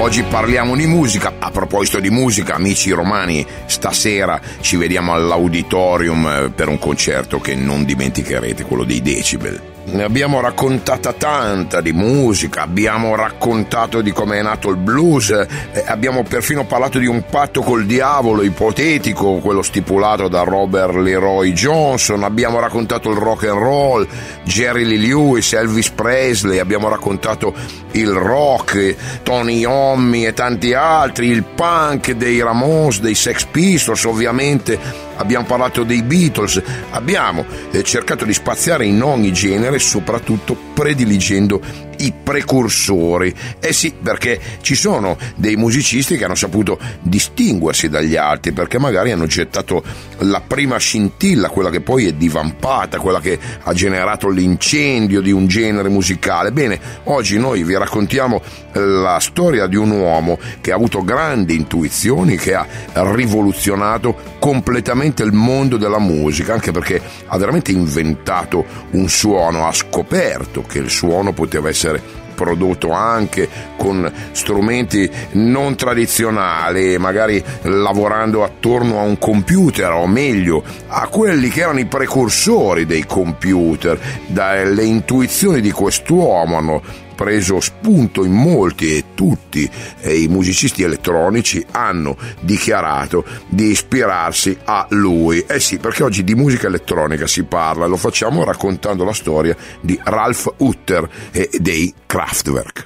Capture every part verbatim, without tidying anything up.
oggi parliamo di musica. A proposito di musica, amici romani, stasera ci vediamo all'Auditorium per un concerto che non dimenticherete, quello dei Decibel. Ne abbiamo raccontata tanta di musica, abbiamo raccontato di come è nato il blues, eh, abbiamo perfino parlato di un patto col diavolo ipotetico, quello stipulato da Robert Leroy Johnson, abbiamo raccontato il rock and roll, Jerry Lee Lewis, Elvis Presley, abbiamo raccontato il rock, Tony Iommi e tanti altri, il punk dei Ramones, dei Sex Pistols ovviamente. Abbiamo parlato dei Beatles, abbiamo eh, cercato di spaziare in ogni genere, soprattutto prediligendo i precursori. Eh sì, perché ci sono dei musicisti che hanno saputo distinguersi dagli altri, perché magari hanno gettato la prima scintilla, quella che poi è divampata, quella che ha generato l'incendio di un genere musicale. Bene, oggi noi vi raccontiamo la storia di un uomo che ha avuto grandi intuizioni, che ha rivoluzionato completamente il mondo della musica, anche perché ha veramente inventato un suono, ha scoperto che il suono poteva essere prodotto anche con strumenti non tradizionali, magari lavorando attorno a un computer, o meglio a quelli che erano i precursori dei computer. Dalle intuizioni di quest'uomo hanno preso spunto in molti e tutti e i musicisti elettronici hanno dichiarato di ispirarsi a lui. Eh sì, perché oggi di musica elettronica si parla, lo facciamo raccontando la storia di Ralf Utter e dei Kraftwerk.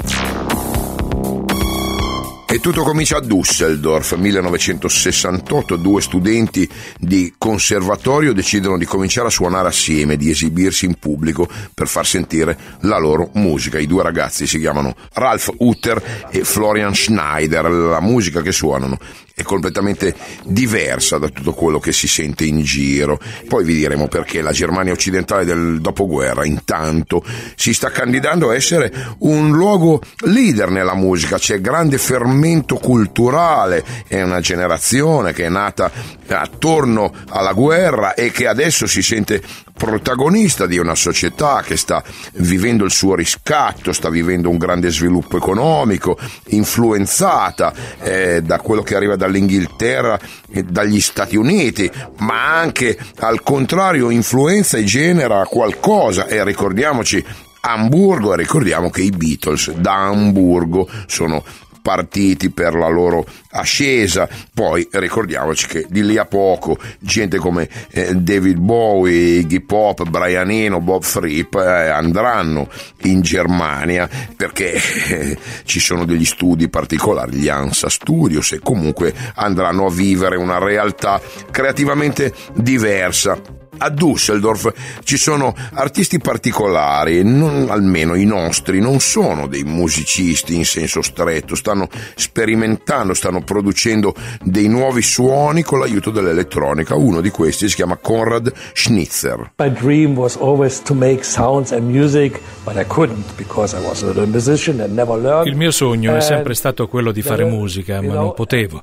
E tutto comincia a Düsseldorf, millenovecentosessantotto. Due studenti di conservatorio decidono di cominciare a suonare assieme, di esibirsi in pubblico per far sentire la loro musica. I due ragazzi si chiamano Ralf Utter e Florian Schneider. La musica che suonano è completamente diversa da tutto quello che si sente in giro. Poi vi diremo perché la Germania occidentale del dopoguerra intanto si sta candidando a essere un luogo leader nella musica. C'è grande fermento culturale, è una generazione che è nata attorno alla guerra e che adesso si sente protagonista di una società che sta vivendo il suo riscatto, sta vivendo un grande sviluppo economico, influenzata eh, da quello che arriva dall'Inghilterra e dagli Stati Uniti, ma anche al contrario influenza e genera qualcosa. E ricordiamoci Amburgo, e ricordiamo che i Beatles da Amburgo sono partiti per la loro ascesa. Poi ricordiamoci che di lì a poco gente come eh, David Bowie, Iggy Pop, Brian Eno, Bob Fripp eh, andranno in Germania perché eh, ci sono degli studi particolari, gli ANSA Studios, e comunque andranno a vivere una realtà creativamente diversa. A Düsseldorf ci sono artisti particolari, non, almeno i nostri, non sono dei musicisti in senso stretto, stanno sperimentando, stanno producendo dei nuovi suoni con l'aiuto dell'elettronica. Uno di questi si chiama Konrad Schnitzer. My dream was always to make sounds and music, but I couldn't because I was a musician and never learned. Il mio sogno è sempre stato quello di fare musica, ma non potevo,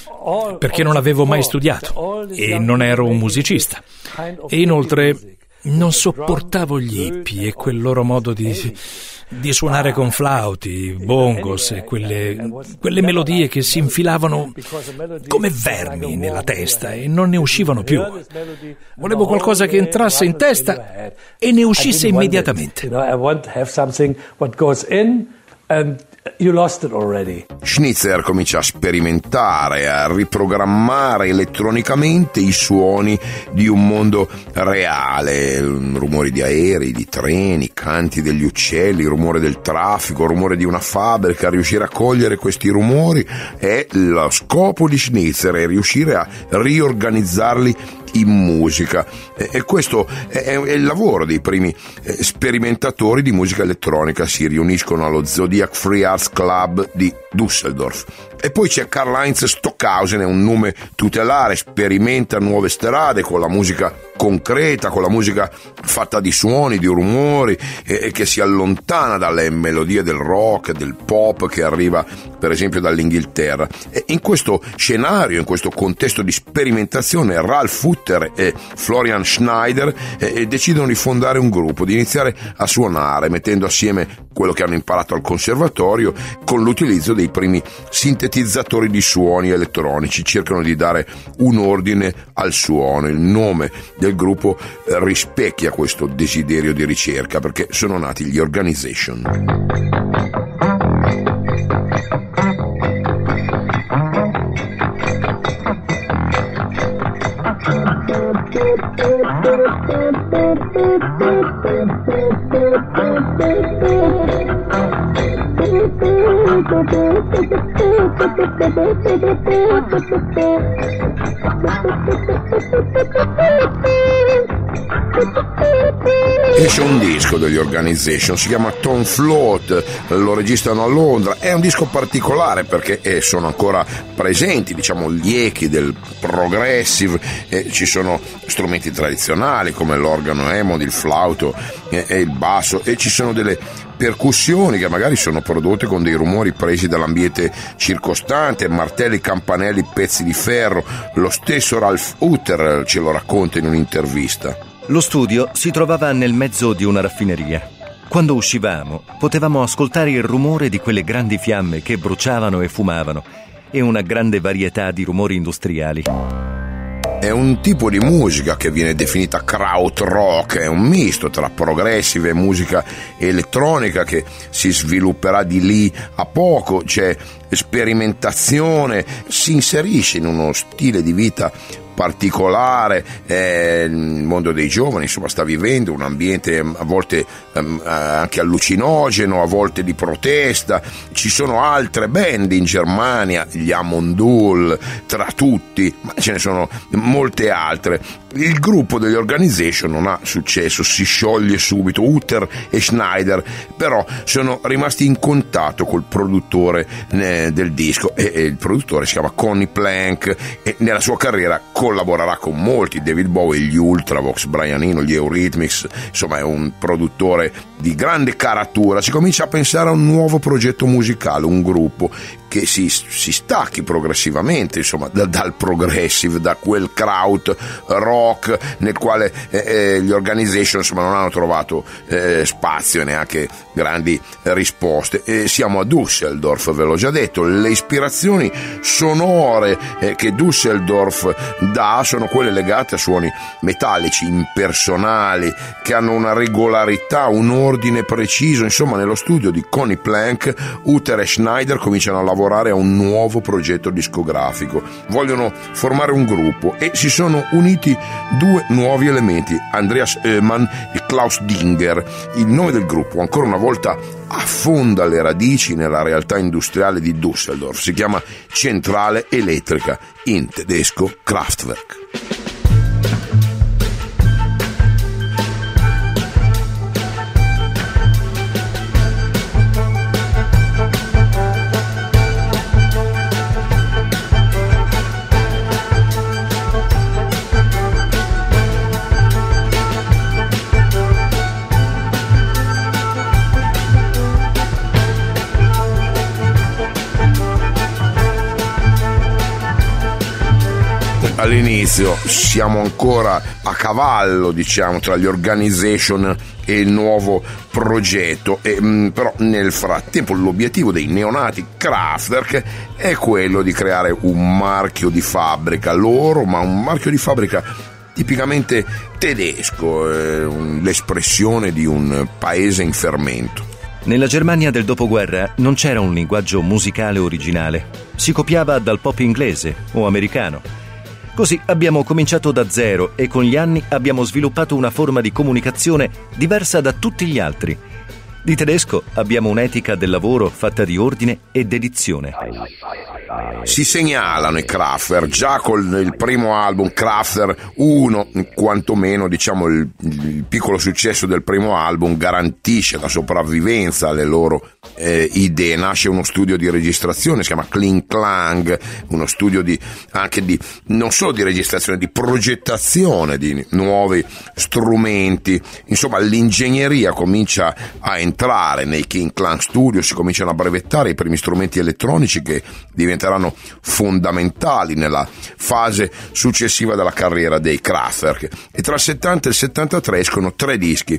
perché non avevo mai studiato e non ero un musicista. E inoltre non sopportavo gli hippie e quel loro modo di, di suonare con flauti, bongos e quelle, quelle melodie che si infilavano come vermi nella testa e non ne uscivano più. Volevo qualcosa che entrasse in testa e ne uscisse immediatamente. And you lost it already. Schnitzer comincia a sperimentare, a riprogrammare elettronicamente i suoni di un mondo reale, rumori di aerei, di treni, canti degli uccelli, rumore del traffico, rumore di una fabbrica. Riuscire a cogliere questi rumori è lo scopo di Schnitzer, è riuscire a riorganizzarli in musica, e questo è il lavoro dei primi sperimentatori di musica elettronica. Si riuniscono allo Zodiac Free Arts Club di Düsseldorf. E poi c'è Karl-Heinz Stockhausen, è un nome tutelare, sperimenta nuove strade con la musica concreta, con la musica fatta di suoni, di rumori, e, e che si allontana dalle melodie del rock, del pop che arriva per esempio dall'Inghilterra. E in questo scenario, in questo contesto di sperimentazione, Ralf Utter e Florian Schneider eh, decidono di fondare un gruppo, di iniziare a suonare mettendo assieme quello che hanno imparato al conservatorio, con l'utilizzo dei primi sintetizzatori di suoni elettronici. Cercano di dare un ordine al suono. Il nome del gruppo rispecchia questo desiderio di ricerca, perché sono nati gli Organization. Esce un disco degli Organization, si chiama Tom Float, lo registrano a Londra. È un disco particolare perché eh, sono ancora presenti, diciamo, gli echi del progressive, eh, ci sono strumenti tradizionali come l'organo Hammond, il flauto eh, e il basso, e ci sono delle percussioni che magari sono prodotte con dei rumori presi dall'ambiente circostante, martelli, campanelli, pezzi di ferro. Lo stesso Ralph Utter ce lo racconta in un'intervista. Lo studio si trovava nel mezzo di una raffineria. Quando uscivamo, potevamo ascoltare il rumore di quelle grandi fiamme che bruciavano e fumavano, e una grande varietà di rumori industriali. È un tipo di musica che viene definita krautrock, è un misto tra progressive e musica elettronica che si svilupperà di lì a poco. C'è sperimentazione, si inserisce in uno stile di vita particolare, eh, il mondo dei giovani insomma sta vivendo un ambiente a volte um, anche allucinogeno, a volte di protesta. Ci sono altre band in Germania, gli Amondul tra tutti, ma ce ne sono molte altre. Il gruppo degli Organization non ha successo, si scioglie subito. Utter e Schneider però sono rimasti in contatto col produttore eh, del disco, e, e il produttore si chiama Conny Plank, e nella sua carriera collaborerà con molti, David Bowie, gli Ultravox, Brian Eno, gli Eurythmics. Insomma, è un produttore di grande caratura. Si comincia a pensare a un nuovo progetto musicale, un gruppo che si, si stacchi progressivamente insomma da, dal progressive, da quel kraut rock nel quale eh, eh, gli Organization insomma non hanno trovato eh, spazio e neanche grandi risposte. E siamo a Düsseldorf, ve l'ho già detto. Le ispirazioni sonore eh, che Düsseldorf dà sono quelle legate a suoni metallici, impersonali, che hanno una regolarità, un ordine preciso. Insomma, nello studio di Conny Plank, Utter e Schneider cominciano a lavorare a un nuovo progetto discografico. Vogliono formare un gruppo e si sono uniti due nuovi elementi, Andreas Öhman e Klaus Dinger. Il nome del gruppo ancora una volta affonda le radici nella realtà industriale di Düsseldorf, si chiama Centrale Elettrica, in tedesco Kraftwerk. All'inizio siamo ancora a cavallo, diciamo, tra gli Organization e il nuovo progetto, e, mh, però nel frattempo l'obiettivo dei neonati Kraftwerk è quello di creare un marchio di fabbrica loro, ma un marchio di fabbrica tipicamente tedesco, eh, l'espressione di un paese in fermento. Nella Germania del dopoguerra non c'era un linguaggio musicale originale, si copiava dal pop inglese o americano. Così abbiamo cominciato da zero e con gli anni abbiamo sviluppato una forma di comunicazione diversa da tutti gli altri. Di tedesco abbiamo un'etica del lavoro fatta di ordine e dedizione. Si segnalano i Kraftwerk già con il primo album Kraftwerk uno, quantomeno diciamo il, il piccolo successo del primo album garantisce la sopravvivenza alle loro eh, idee. Nasce uno studio di registrazione, si chiama Kling Klang, uno studio di anche di non solo di registrazione, di progettazione di nuovi strumenti. Insomma, l'ingegneria comincia a entrare nei Kling Klang Studio, si cominciano a brevettare i primi strumenti elettronici che diventeranno fondamentali nella fase successiva della carriera dei Kraftwerk. E tra il settanta e il settantatré escono tre dischi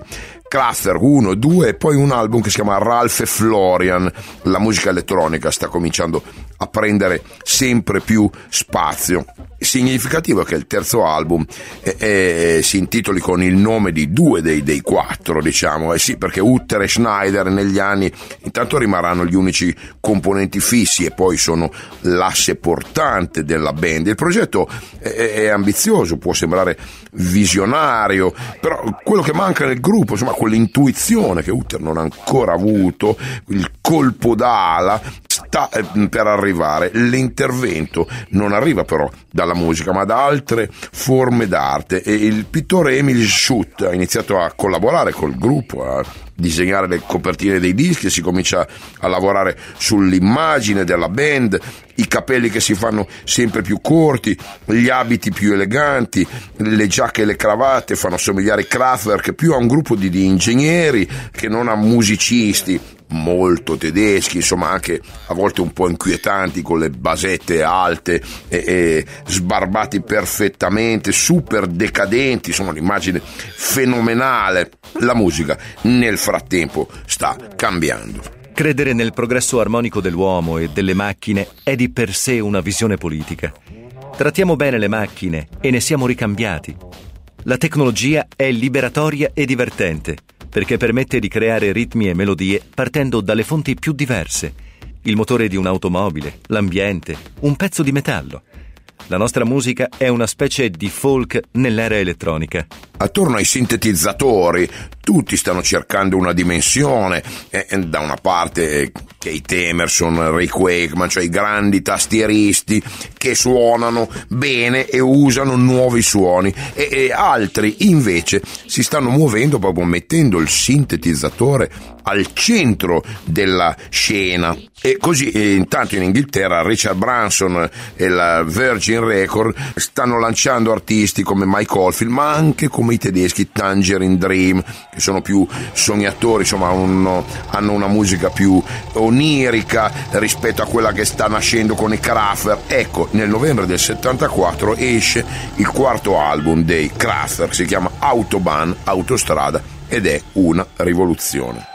Kraftwerk uno, due e poi un album che si chiama Ralph e Florian. La musica elettronica sta cominciando a prendere sempre più spazio. Significativo è che il terzo album eh, eh, si intitoli con il nome di due dei, dei quattro, diciamo, eh sì, perché Uther e Schneider negli anni intanto rimarranno gli unici componenti fissi e poi sono l'asse portante della band. Il progetto è, è ambizioso, può sembrare visionario, però quello che manca nel gruppo, insomma, quell'intuizione che Uther non ha ancora avuto, il colpo d'ala sta per arrivare. L'intervento non arriva però dalla musica ma da altre forme d'arte, e il pittore Emil Schutt ha iniziato a collaborare col gruppo, a disegnare le copertine dei dischi, si comincia a lavorare sull'immagine della band, i capelli che si fanno sempre più corti, gli abiti più eleganti, le giacche e le cravatte fanno somigliare Kraftwerk più a un gruppo di, di ingegneri che non a musicisti molto tedeschi, insomma anche a volte un po' inquietanti, con le basette alte e, e sbarbati perfettamente, super decadenti, insomma un'immagine fenomenale. La musica nel frattempo sta cambiando. Credere nel progresso armonico dell'uomo e delle macchine è di per sé una visione politica. Trattiamo bene le macchine e ne siamo ricambiati. La tecnologia è liberatoria e divertente, perché permette di creare ritmi e melodie partendo dalle fonti più diverse. Il motore di un'automobile, l'ambiente, un pezzo di metallo. La nostra musica è una specie di folk nell'era elettronica. Attorno ai sintetizzatori tutti stanno cercando una dimensione, e, e da una parte Kate Emerson, Rick Wakeman, cioè i grandi tastieristi che suonano bene e usano nuovi suoni, e, e altri invece si stanno muovendo proprio mettendo il sintetizzatore al centro della scena. E così e intanto in Inghilterra Richard Branson e la Virgin Record stanno lanciando artisti come Mike Oldfield, ma anche come i tedeschi Tangerine Dream, che sono più sognatori, insomma uno, hanno una musica più onirica rispetto a quella che sta nascendo con i Kraftwerk. Ecco, nel novembre del settantaquattro esce il quarto album dei Kraftwerk, si chiama Autobahn, Autostrada, ed è una rivoluzione.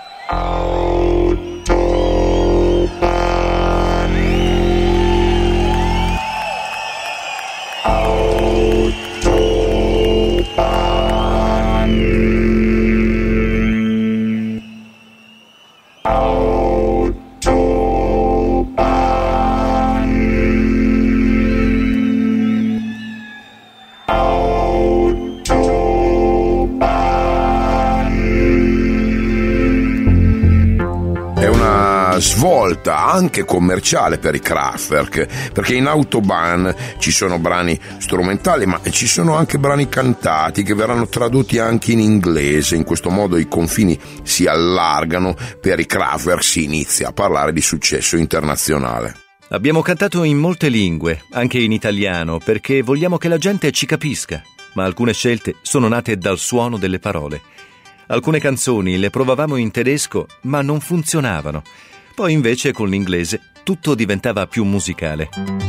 Svolta anche commerciale per i Kraftwerk, perché in Autobahn ci sono brani strumentali ma ci sono anche brani cantati che verranno tradotti anche in inglese. In questo modo i confini si allargano, per i Kraftwerk si inizia a parlare di successo internazionale. Abbiamo cantato in molte lingue, anche in italiano, perché vogliamo che la gente ci capisca, ma alcune scelte sono nate dal suono delle parole. Alcune canzoni le provavamo in tedesco ma non funzionavano. Poi invece con l'inglese tutto diventava più musicale.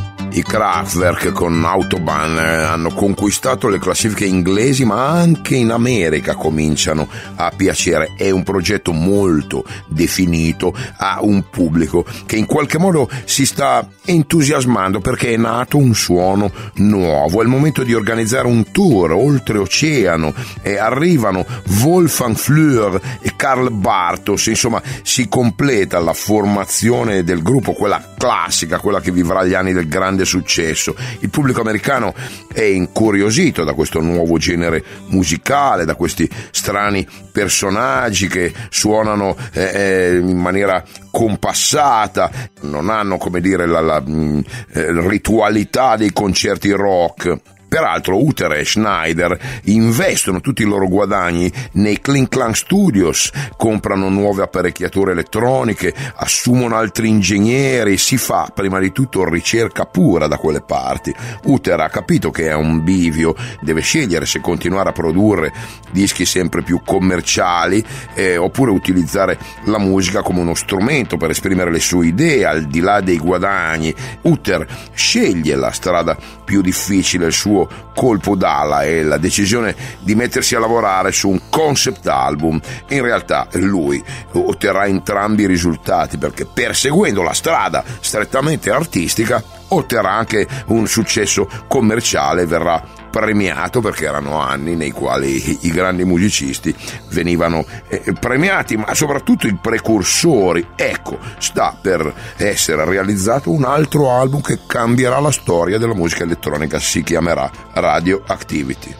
I Kraftwerk con Autobahn hanno conquistato le classifiche inglesi, ma anche in America cominciano a piacere. È un progetto molto definito, ha un pubblico che in qualche modo si sta entusiasmando perché è nato un suono nuovo. È il momento di organizzare un tour oltreoceano e arrivano Wolfgang Flür e Karl Bartos, insomma si completa la formazione del gruppo, quella classica, quella che vivrà gli anni del grande successo. Il pubblico americano è incuriosito da questo nuovo genere musicale, da questi strani personaggi che suonano eh, in maniera compassata, non hanno, come dire, la, la mh, eh, ritualità dei concerti rock. Peraltro Uther e Schneider investono tutti i loro guadagni nei Kling Klang Studios, comprano nuove apparecchiature elettroniche, assumono altri ingegneri, si fa prima di tutto ricerca pura da quelle parti. Uther ha capito che è un bivio, deve scegliere se continuare a produrre dischi sempre più commerciali eh, oppure utilizzare la musica come uno strumento per esprimere le sue idee al di là dei guadagni. Uther sceglie la strada più difficile, il suo suo colpo d'ala e la decisione di mettersi a lavorare su un concept album. In realtà lui otterrà entrambi i risultati, perché perseguendo la strada strettamente artistica otterrà anche un successo commerciale, verrà premiato, perché erano anni nei quali i grandi musicisti venivano eh, premiati, ma soprattutto i precursori. Ecco, sta per essere realizzato un altro album che cambierà la storia della musica elettronica, si chiamerà Radioactivity.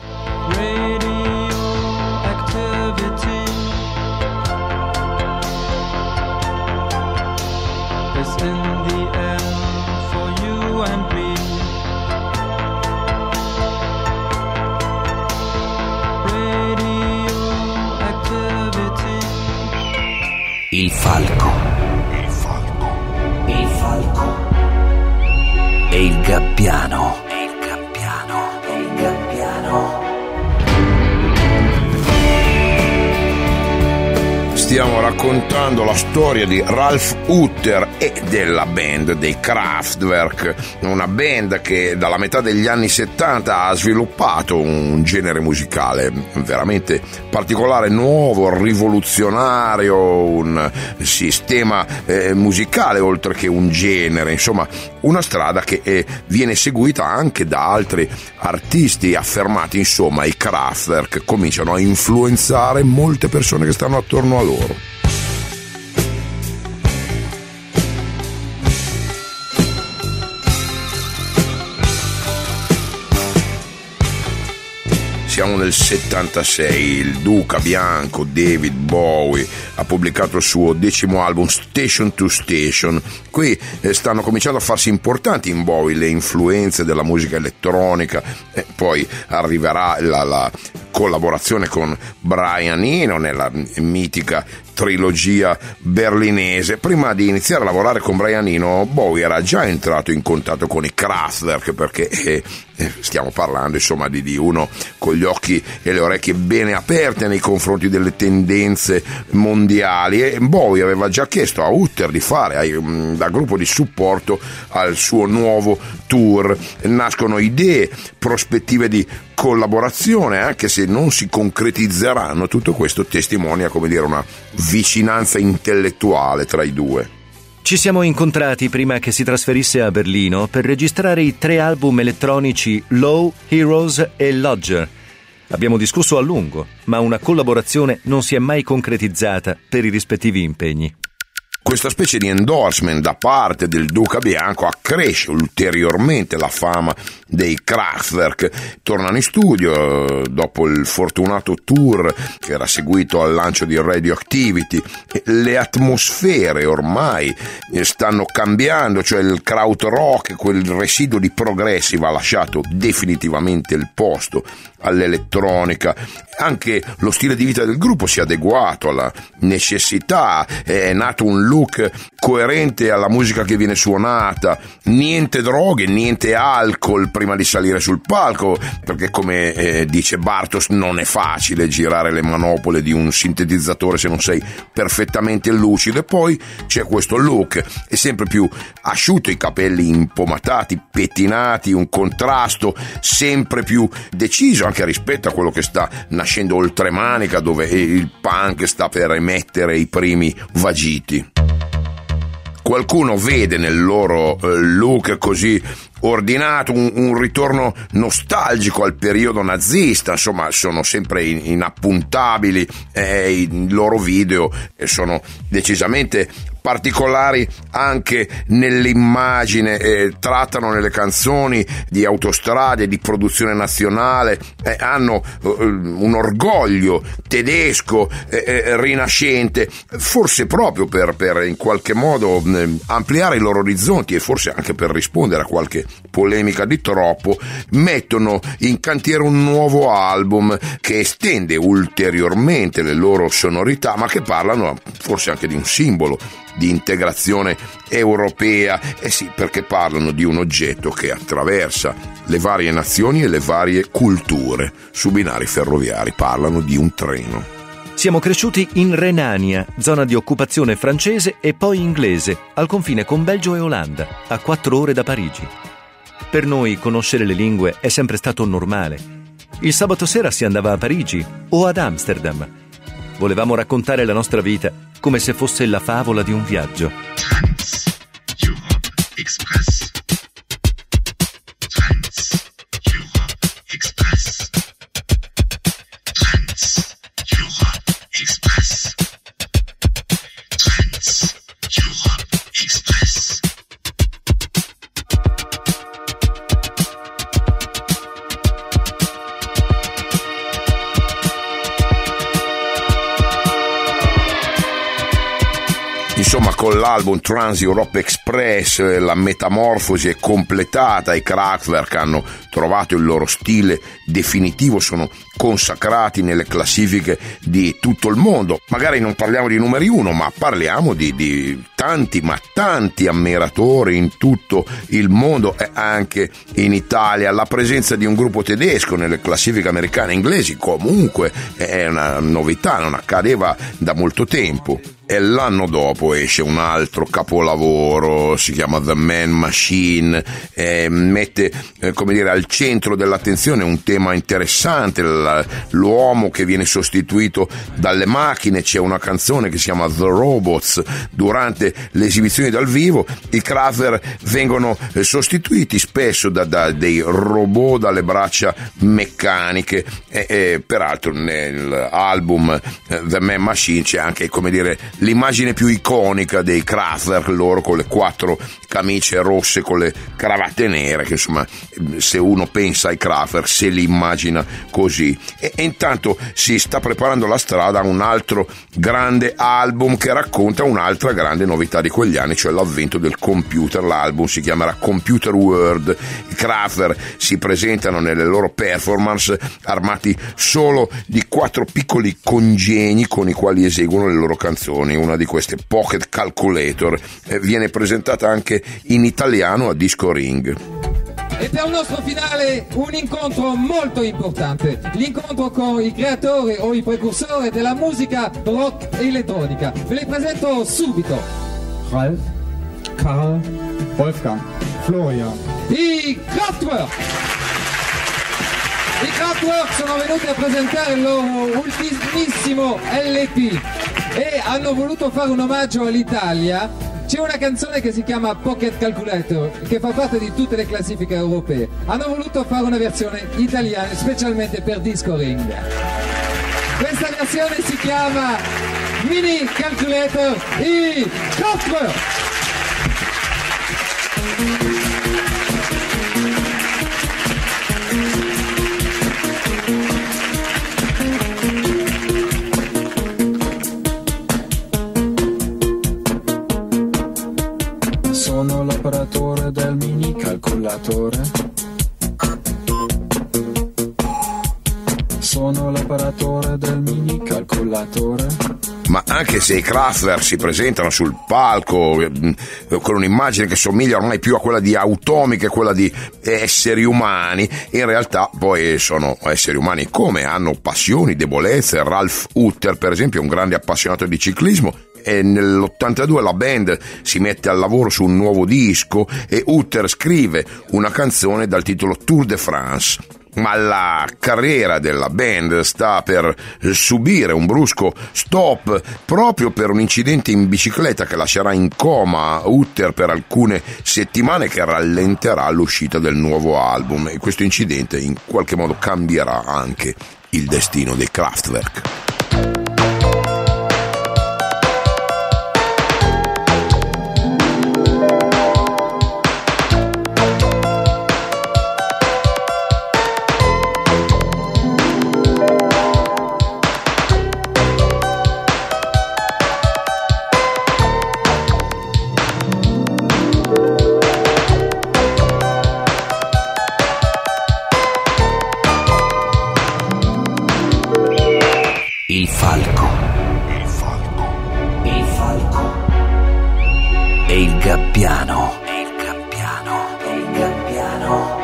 Il falco, il falco, il falco e il gabbiano, e il gabbiano, e il gabbiano. Stiamo raccontando la storia di Ralf Utter e della band dei Kraftwerk, una band che dalla metà degli anni settanta ha sviluppato un genere musicale veramente particolare, nuovo, rivoluzionario, un sistema eh, musicale oltre che un genere, insomma una strada che eh, viene seguita anche da altri artisti affermati. Insomma, i Kraftwerk cominciano a influenzare molte persone che stanno attorno a loro. Siamo nel settantasei, il Duca Bianco David Bowie ha pubblicato il suo decimo album Station to Station. Qui eh, stanno cominciando a farsi importanti in Bowie le influenze della musica elettronica, e poi arriverà la, la collaborazione con Brian Eno nella mitica trilogia berlinese. Prima di iniziare a lavorare con Brian Eno, Bowie era già entrato in contatto con i Kraftwerk, perché eh, eh, stiamo parlando insomma di, di uno con gli occhi e le orecchie bene aperte nei confronti delle tendenze mondiali, e Bowie aveva già chiesto a Utter di fare um, da gruppo di supporto al suo nuovo tour. Nascono idee, prospettive di collaborazione, anche se non si concretizzeranno. Tutto questo testimonia, come dire, una vicinanza intellettuale tra i due. Ci siamo incontrati prima che si trasferisse a Berlino per registrare i tre album elettronici Low, Heroes e Lodger. Abbiamo discusso a lungo, ma una collaborazione non si è mai concretizzata per i rispettivi impegni. Questa specie di endorsement da parte del Duca Bianco accresce ulteriormente la fama dei Kraftwerk. Tornano in studio dopo il fortunato tour che era seguito al lancio di Radioactivity. Le atmosfere ormai stanno cambiando, cioè il krautrock, quel residuo di progressive, ha lasciato definitivamente il posto all'elettronica. Anche lo stile di vita del gruppo si è adeguato alla necessità, è nato un look coerente alla musica che viene suonata, niente droghe, niente alcol prima di salire sul palco, perché come eh, dice Bartos non è facile girare le manopole di un sintetizzatore se non sei perfettamente lucido. E poi c'è questo look, è sempre più asciutto, i capelli impomatati, pettinati, un contrasto sempre più deciso anche rispetto a quello che sta nascendo oltremanica, dove il punk sta per emettere i primi vagiti. Qualcuno vede nel loro look così ordinato un, un ritorno nostalgico al periodo nazista. Insomma, sono sempre inappuntabili, eh, i loro video sono decisamente particolari anche nell'immagine, eh, trattano nelle canzoni di autostrade, di produzione nazionale, eh, hanno eh, un orgoglio tedesco, eh, eh, rinascente, forse proprio per, per in qualche modo eh, ampliare i loro orizzonti e forse anche per rispondere a qualche polemica di troppo, mettono in cantiere un nuovo album che estende ulteriormente le loro sonorità, ma che parlano forse anche di un simbolo di integrazione europea. Eh sì, perché parlano di un oggetto che attraversa le varie nazioni e le varie culture. Su binari ferroviari parlano di un treno. Siamo cresciuti in Renania, zona di occupazione francese e poi inglese, al confine con Belgio e Olanda, a quattro ore da Parigi. Per noi conoscere le lingue è sempre stato normale. Il sabato sera si andava a Parigi o ad Amsterdam. Volevamo raccontare la nostra vita come se fosse la favola di un viaggio. Trans Europe Express. Trans Europe Express. Trans Europe Express. Trans Europe Express. Insomma, con l'album Trans Europe Express la metamorfosi è completata, i Kraftwerk hanno trovato il loro stile definitivo, sono consacrati nelle classifiche di tutto il mondo. Magari non parliamo di numeri uno, ma parliamo di, di tanti, ma tanti ammiratori in tutto il mondo e anche in Italia. La presenza di un gruppo tedesco nelle classifiche americane e inglesi comunque è una novità, non accadeva da molto tempo. E l'anno dopo esce un altro capolavoro, si chiama The Man Machine, eh, mette eh, come dire al centro dell'attenzione un tema interessante, la, l'uomo che viene sostituito dalle macchine. C'è una canzone che si chiama The Robots. Durante le esibizioni dal vivo i Kraftwerk vengono eh, sostituiti spesso da, da dei robot dalle braccia meccaniche e, e peraltro nell'album eh, The Man Machine c'è anche, come dire, l'immagine più iconica dei Kraftwerk, loro con le quattro camicie rosse con le cravatte nere, che insomma se uno pensa ai Kraftwerk se li immagina così. E, e intanto si sta preparando la strada a un altro grande album che racconta un'altra grande novità di quegli anni, cioè l'avvento del computer. L'album si chiamerà Computer World. I Kraftwerk si presentano nelle loro performance armati solo di quattro piccoli congegni con i quali eseguono le loro canzoni. Una di queste, Pocket Calculator, eh, viene presentata anche in italiano a Disco Ring. E per il nostro finale un incontro molto importante, l'incontro con i creatori o i precursori della musica rock e elettronica. Ve li presento subito. Ralf, Karl, Wolfgang, Florian. I Kraftwerk! I Kraftwerk sono venuti a presentare il loro ultimissimo L P e hanno voluto fare un omaggio all'Italia. C'è una canzone che si chiama Pocket Calculator che fa parte di tutte le classifiche europee. Hanno voluto fare una versione italiana specialmente per Disco Ring. Questa versione si chiama Mini Calculator, i Kraftwerk. Sono l'operatore del mini calcolatore. Sono l'operatore del mini calcolatore. Ma anche se i Kraftwerk si presentano sul palco eh, con un'immagine che somiglia ormai più a quella di automi che quella di esseri umani, in realtà poi sono esseri umani come hanno passioni, debolezze. Ralf Utter, per esempio, è un grande appassionato di ciclismo. E nell'ottantadue la band si mette al lavoro su un nuovo disco e Utter scrive una canzone dal titolo Tour de France. Ma la carriera della band sta per subire un brusco stop proprio per un incidente in bicicletta che lascerà in coma Utter per alcune settimane, che rallenterà l'uscita del nuovo album, e questo incidente in qualche modo cambierà anche il destino dei Kraftwerk. Il falco. Il falco. Il falco. E il gabbiano. E il gabbiano. E il gabbiano.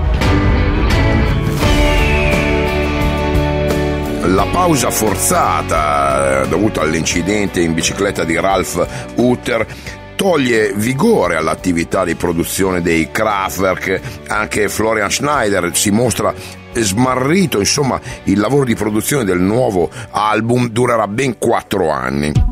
La pausa forzata dovuta all'incidente in bicicletta di Ralf Utter toglie vigore all'attività di produzione dei Kraftwerk. Anche Florian Schneider si mostra smarrito, insomma il lavoro di produzione del nuovo album durerà ben quattro anni.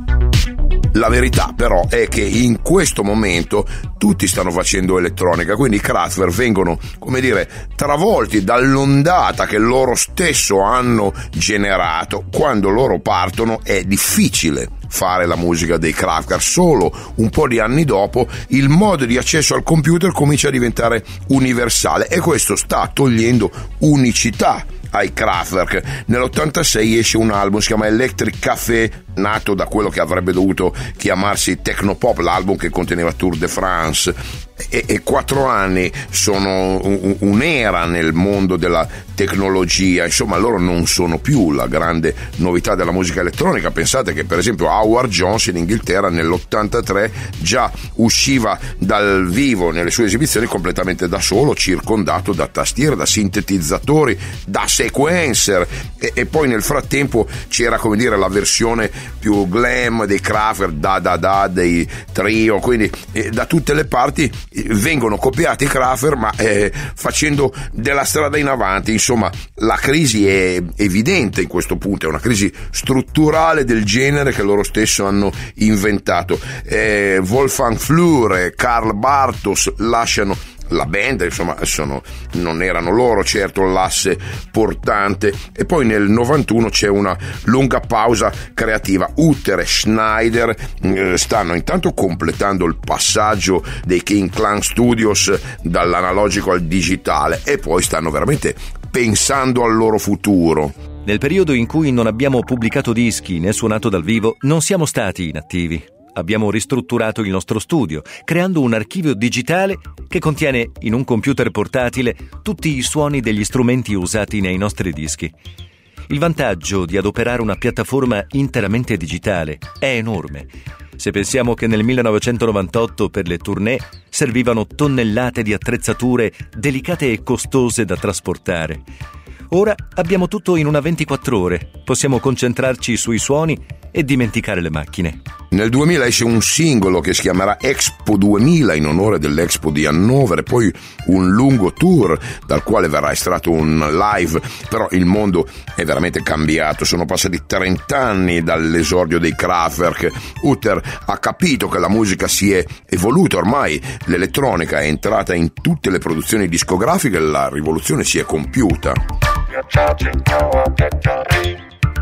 La verità però è che in questo momento tutti stanno facendo elettronica, quindi i Kraftwerk vengono, come dire, travolti dall'ondata che loro stesso hanno generato. Quando loro partono è difficile fare la musica dei Kraftwerk. Solo un po' di anni dopo il modo di accesso al computer comincia a diventare universale e questo sta togliendo unicità ai Kraftwerk. Nell'ottantasei esce un album, si chiama Electric Café, nato da quello che avrebbe dovuto chiamarsi Technopop, l'album che conteneva Tour de France, e, e quattro anni sono un, un'era nel mondo della tecnologia. Insomma, loro non sono più la grande novità della musica elettronica. Pensate che per esempio Howard Jones in Inghilterra nell'ottantatré già usciva dal vivo nelle sue esibizioni completamente da solo, circondato da tastiere, da sintetizzatori, da sequencer, e, e poi nel frattempo c'era, come dire, la versione più glam dei Kraftwerk, da da da dei Trio, quindi eh, da tutte le parti eh, vengono copiati i Kraftwerk, ma eh, facendo della strada in avanti. Insomma, la crisi è evidente in questo punto, è una crisi strutturale del genere che loro stesso hanno inventato. eh, Wolfgang Flür e Karl Bartos lasciano la band, insomma sono, non erano loro certo l'asse portante, e poi nel novantuno c'è una lunga pausa creativa. Utter e Schneider eh, stanno intanto completando il passaggio dei King Clan Studios dall'analogico al digitale e poi stanno veramente pensando al loro futuro. Nel periodo in cui non abbiamo pubblicato dischi né suonato dal vivo, non siamo stati inattivi. Abbiamo ristrutturato il nostro studio, creando un archivio digitale che contiene in un computer portatile tutti i suoni degli strumenti usati nei nostri dischi. Il vantaggio di adoperare una piattaforma interamente digitale è enorme. Se pensiamo che nel millenovecentonovantotto per le tournée servivano tonnellate di attrezzature delicate e costose da trasportare. Ora abbiamo tutto in una ventiquattro ore, possiamo concentrarci sui suoni e dimenticare le macchine. Nel duemila esce un singolo che si chiamerà Expo duemila in onore dell'Expo di Hannover, e poi un lungo tour dal quale verrà estratto un live. Però il mondo è veramente cambiato, sono passati trenta anni dall'esordio dei Kraftwerk. Utter ha capito che la musica si è evoluta, ormai l'elettronica è entrata in tutte le produzioni discografiche e la rivoluzione si è compiuta. You're charging power battery,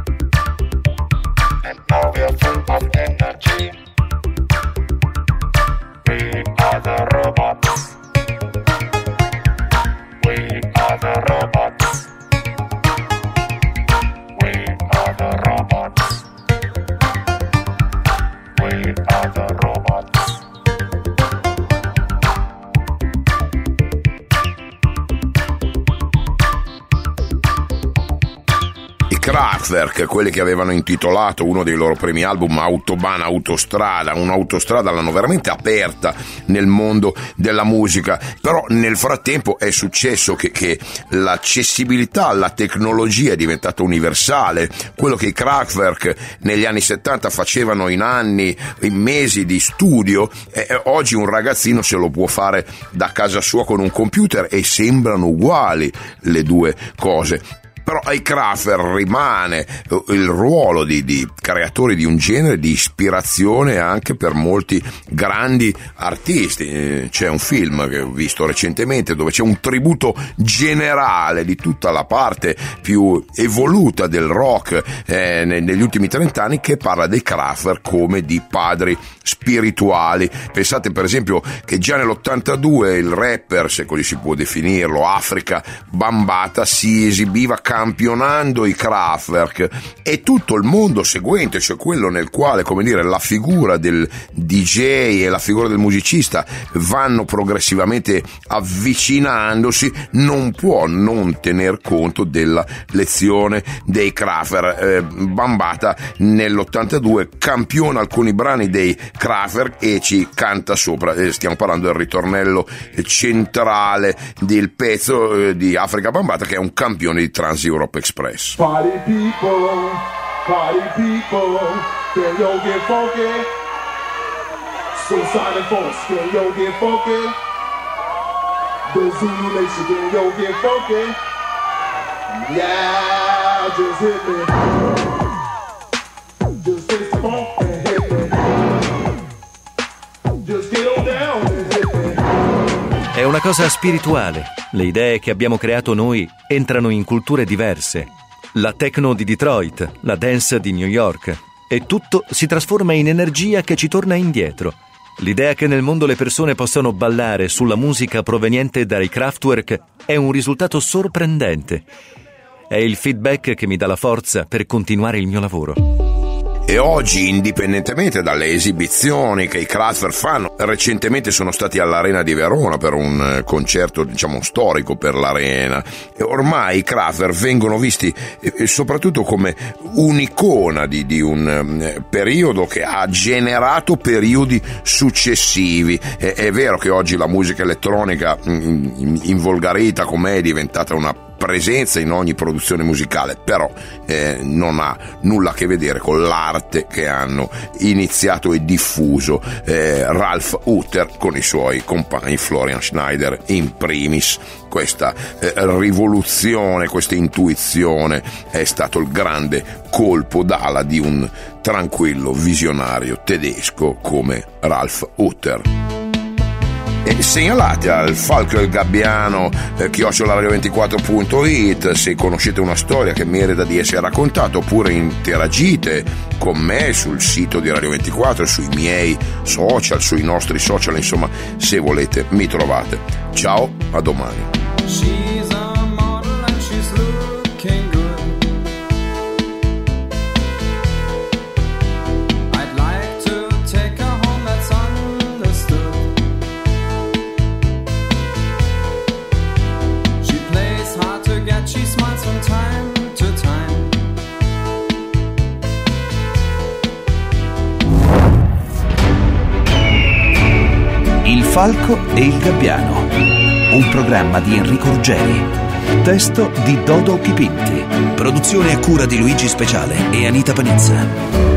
and now we're full of energy. We are the robots. We are the robots. We are the robots. We are the robots. Kraftwerk, quelli che avevano intitolato uno dei loro primi album Autobahn, Autostrada, un'autostrada l'hanno veramente aperta nel mondo della musica. Però nel frattempo è successo che, che l'accessibilità alla tecnologia è diventata universale. Quello che i Kraftwerk negli anni settanta facevano in anni, in mesi di studio, eh, oggi un ragazzino se lo può fare da casa sua con un computer e sembrano uguali le due cose. Però ai Kraftwerk rimane il ruolo di, di creatori di un genere, di ispirazione anche per molti grandi artisti. C'è un film che ho visto recentemente dove c'è un tributo generale di tutta la parte più evoluta del rock eh, negli ultimi trent'anni, che parla dei Kraftwerk come di padri spirituali. Pensate per esempio che già nell'ottantadue il rapper, se così si può definirlo, Afrika Bambaataa, si esibiva campionando i Kraftwerk, e tutto il mondo seguente, cioè quello nel quale, come dire, la figura del D J e la figura del musicista vanno progressivamente avvicinandosi, non può non tener conto della lezione dei Kraftwerk. Eh, Bambaataa nell'ottantadue campiona alcuni brani dei Kraftwerk e ci canta sopra. Eh, stiamo parlando del ritornello centrale del pezzo eh, di Afrika Bambaataa, che è un campione di Trans Europe Express. Party people, party people, can you get funky? So Sonic Force, can yo get funky? The Zulu Nation, can yo get funky? Yeah, just hit me. Just taste the funk and hit me. Just get on down and hit me. È una cosa spirituale. Le idee che abbiamo creato noi entrano in culture diverse. La techno di Detroit, la dance di New York. E tutto si trasforma in energia che ci torna indietro. L'idea che nel mondo le persone possano ballare sulla musica proveniente dai Kraftwerk è un risultato sorprendente. È il feedback che mi dà la forza per continuare il mio lavoro. E oggi, indipendentemente dalle esibizioni che i Kraftwerk fanno, recentemente sono stati all'Arena di Verona per un concerto, diciamo, storico per l'Arena, e ormai i Kraftwerk vengono visti eh, soprattutto come un'icona di, di un eh, periodo che ha generato periodi successivi. Eh, è vero che oggi la musica elettronica in, involgarita com'è è diventata una presenza in ogni produzione musicale, però eh, non ha nulla a che vedere con l'arte che hanno iniziato e diffuso eh, Ralph Utter con i suoi compagni, Florian Schneider in primis. Questa eh, rivoluzione, questa intuizione è stato il grande colpo d'ala di un tranquillo visionario tedesco come Ralph Utter. E segnalate al Falco del Gabbiano eh, chiocciola radio ventiquattro punto it se conoscete una storia che merita di essere raccontata, oppure interagite con me sul sito di Radio ventiquattro, sui miei social, sui nostri social, insomma, se volete mi trovate. Ciao, a domani. Il Falco e il Gabbiano, un programma di Enrico Ruggeri, testo di Dodo Chipinti, produzione a cura di Luigi Speciale e Anita Panizza.